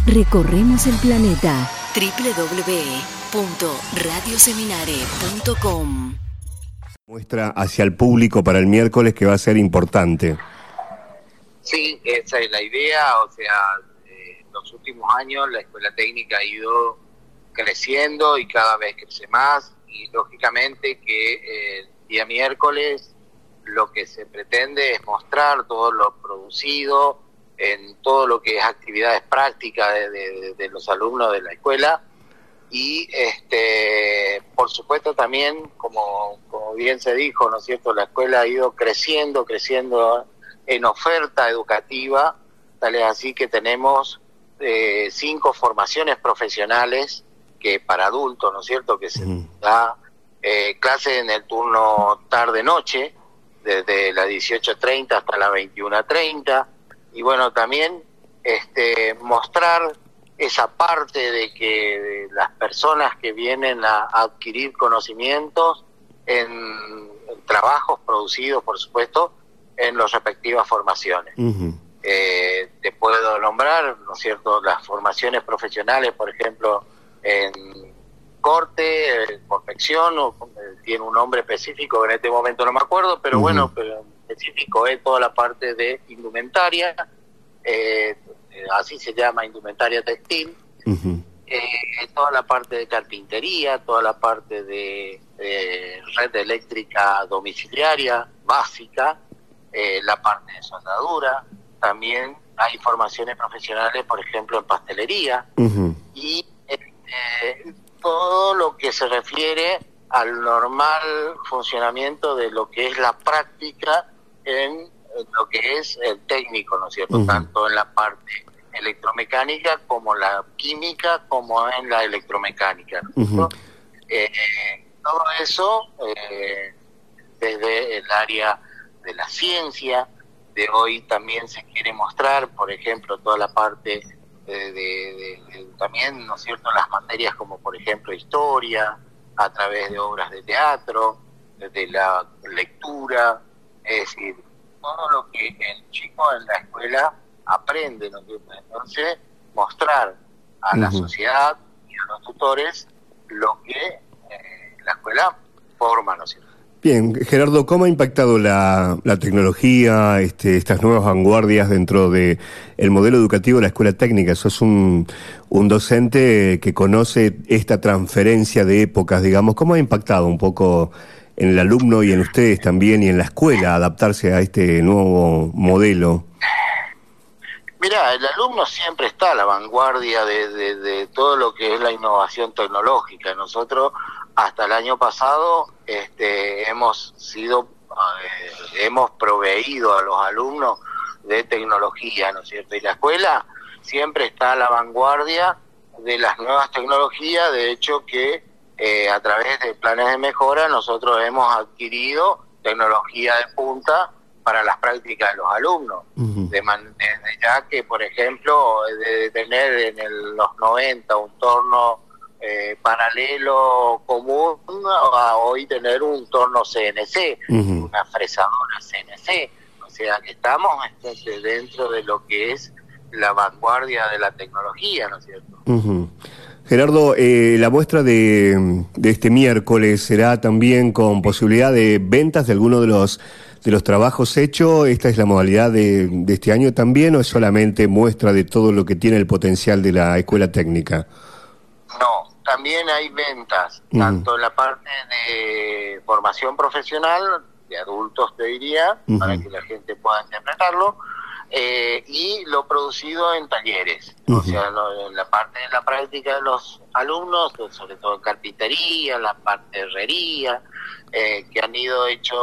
Recorremos el planeta. www.radioseminare.com. Muestra hacia el público para el miércoles que va a ser importante. Sí, esa es la idea. O sea, los últimos años la Escuela Técnica ha ido creciendo y cada vez crece más, y lógicamente que el día miércoles lo que se pretende es mostrar todo lo producido en todo lo que es actividades prácticas de los alumnos de la escuela, y por supuesto también, como bien se dijo, ¿no es cierto?, la escuela ha ido creciendo en oferta educativa, tal es así que tenemos 5 formaciones profesionales que para adultos, ¿no es cierto?, que se da clase en el turno tarde-noche, desde las 18:30 hasta las 21:30, y bueno, también mostrar esa parte de que las personas que vienen a adquirir conocimientos en trabajos producidos, por supuesto, en las respectivas formaciones. Te puedo nombrar, ¿no es cierto?, las formaciones profesionales, por ejemplo, en corte, confección, tiene un nombre específico, en este momento no me acuerdo, pero bueno, pero específico es toda la parte de indumentaria, así se llama, indumentaria textil, toda la parte de carpintería, toda la parte de red eléctrica domiciliaria básica, la parte de soldadura, también hay formaciones profesionales, por ejemplo, en pastelería, y todo lo que se refiere al normal funcionamiento de lo que es la práctica en lo que es el técnico, ¿no es cierto?, tanto en la parte electromecánica como la química, como en la electromecánica, ¿no es cierto? Todo eso desde el área de la ciencia. De hoy también se quiere mostrar, por ejemplo, toda la parte también, ¿no es cierto?, las materias como, por ejemplo, historia, a través de obras de teatro, de la lectura, es decir, todo lo que el chico en la escuela aprende, ¿no? Entonces, mostrar a la sociedad y a los tutores lo que la escuela forma, ¿no es cierto? Bien, Gerardo, ¿cómo ha impactado la tecnología, estas nuevas vanguardias dentro de el modelo educativo de la escuela técnica? Sos un docente que conoce esta transferencia de épocas, digamos. ¿Cómo ha impactado un poco en el alumno y en ustedes también y en la escuela adaptarse a este nuevo modelo? Mira, el alumno siempre está a la vanguardia de todo lo que es la innovación tecnológica. Nosotros hasta el año pasado hemos proveído a los alumnos de tecnología, ¿no es cierto? Y la escuela siempre está a la vanguardia de las nuevas tecnologías. De hecho que a través de planes de mejora nosotros hemos adquirido tecnología de punta para las prácticas de los alumnos, desde ya que, por ejemplo, de tener en los 90 un torno paralelo común a hoy tener un torno CNC, una fresadora CNC, o sea que estamos dentro de lo que es la vanguardia de la tecnología, ¿no es cierto? Gerardo, la muestra de este miércoles será también con posibilidad de ventas de alguno de los trabajos hechos. ¿Esta es la modalidad de este año también, o es solamente muestra de todo lo que tiene el potencial de la escuela técnica? No, también hay ventas, tanto en la parte de formación profesional, de adultos te diría, para que la gente pueda interpretarlo, y lo producido en talleres, o sea, en la parte de la práctica de los alumnos, sobre todo en carpintería, la parte de herrería, que han ido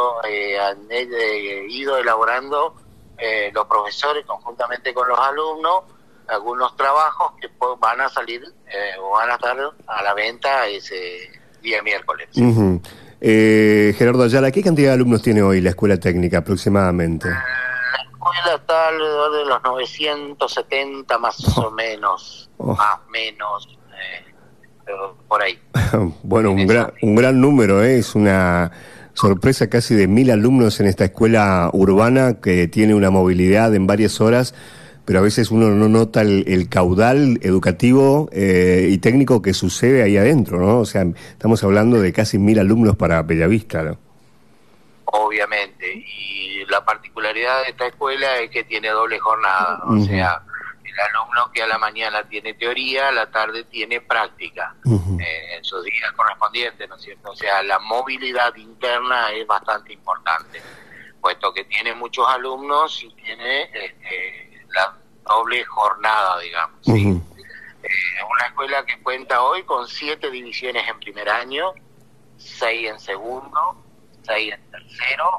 elaborando los profesores conjuntamente con los alumnos, algunos trabajos que van a salir o van a estar a la venta ese día miércoles. Gerardo Ayala, ¿qué cantidad de alumnos tiene hoy la escuela técnica aproximadamente? La escuela está alrededor de los 970 más o menos, más menos, pero por ahí. Bueno, un gran número, es una sorpresa, casi de 1000 alumnos en esta escuela urbana que tiene una movilidad en varias horas pero a veces uno no nota el caudal educativo y técnico que sucede ahí adentro, ¿no? O sea, estamos hablando de casi 1000 alumnos para Bellavista, ¿no? Obviamente, y la particularidad de esta escuela es que tiene doble jornada, o sea, el alumno que a la mañana tiene teoría, a la tarde tiene práctica, en sus días correspondientes, ¿no es cierto? O sea, la movilidad interna es bastante importante, puesto que tiene muchos alumnos y tiene la doble jornada, digamos, ¿sí? Una escuela que cuenta hoy con 7 divisiones en primer año, 6 en segundo, 6 en tercero,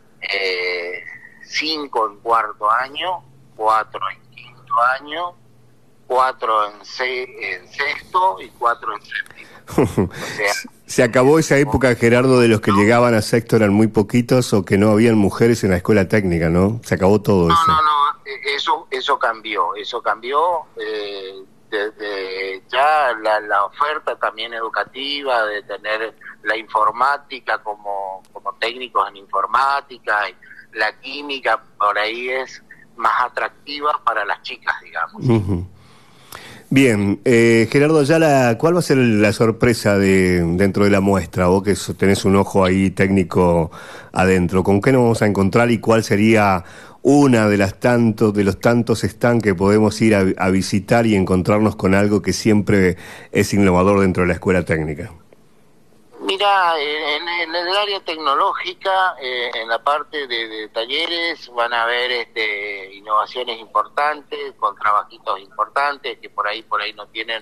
5 en cuarto año, 4 en quinto año, 4 en sexto y 4 en séptimo. O sea, se acabó esa época, Gerardo, de los que llegaban a sexto eran muy poquitos o que no habían mujeres en la escuela técnica, ¿no? Se acabó todo eso. No, eso cambió, desde ya la oferta también educativa, de tener la informática como técnicos en informática, y la química por ahí es más atractiva para las chicas, digamos. Bien, Gerardo Ayala, ¿cuál va a ser la sorpresa dentro de la muestra? Vos que tenés un ojo ahí técnico adentro, ¿con qué nos vamos a encontrar y cuál sería una de los tantos stands que podemos ir a visitar y encontrarnos con algo que siempre es innovador dentro de la escuela técnica? Mira, en el área tecnológica, en la parte de talleres, van a haber innovaciones importantes, con trabajitos importantes, que por ahí no tienen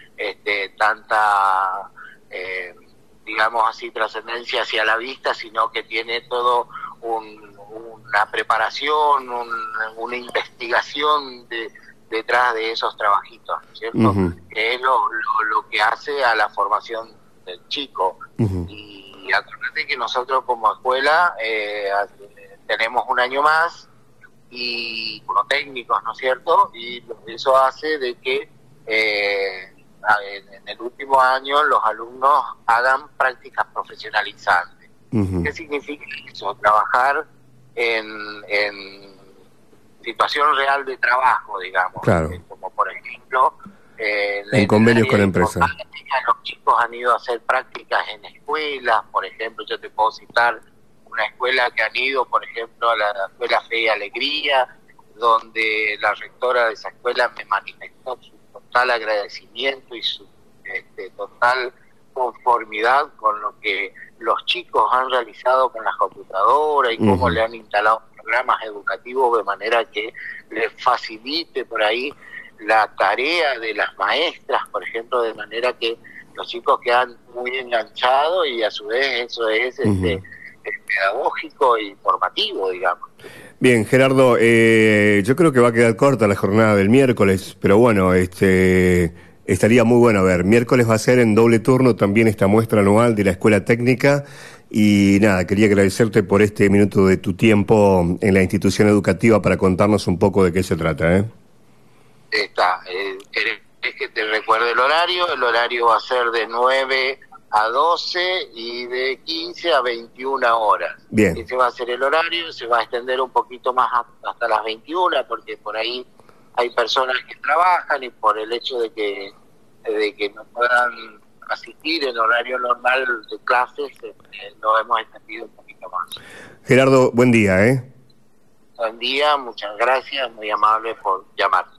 tanta, digamos así, trascendencia hacia la vista, sino que tiene todo una preparación, una investigación detrás de esos trabajitos, ¿cierto? Que es lo que hace a la formación del chico. Y acuérdate que nosotros como escuela tenemos un año más y como técnicos, ¿no es cierto? Y eso hace de que en el último año los alumnos hagan prácticas profesionalizantes. ¿Qué significa eso? Trabajar en situación real de trabajo, digamos. Claro. Como por ejemplo en convenios con empresas. Los chicos han ido a hacer prácticas en escuelas, por ejemplo, yo te puedo citar una escuela que han ido, por ejemplo, a la Escuela Fe y Alegría, donde la rectora de esa escuela me manifestó su total agradecimiento y su total conformidad con lo que los chicos han realizado con las computadoras y cómo le han instalado programas educativos de manera que les facilite por ahí la tarea de las maestras, por ejemplo, de manera que los chicos quedan muy enganchados y a su vez eso es pedagógico y formativo, digamos. Bien, Gerardo, yo creo que va a quedar corta la jornada del miércoles, pero bueno, estaría muy bueno. A ver, miércoles va a ser en doble turno también esta muestra anual de la Escuela Técnica y nada, quería agradecerte por este minuto de tu tiempo en la institución educativa para contarnos un poco de qué se trata, ¿eh? ¿Querés que te recuerde el horario? El horario va a ser de 9 a 12 y de 15 a 21 horas. Bien. Ese va a ser el horario, se va a extender un poquito más hasta las 21, porque por ahí hay personas que trabajan y por el hecho de que no puedan asistir en horario normal de clases, lo hemos extendido un poquito más. Gerardo, buen día, ¿eh? Buen día, muchas gracias, muy amable por llamar.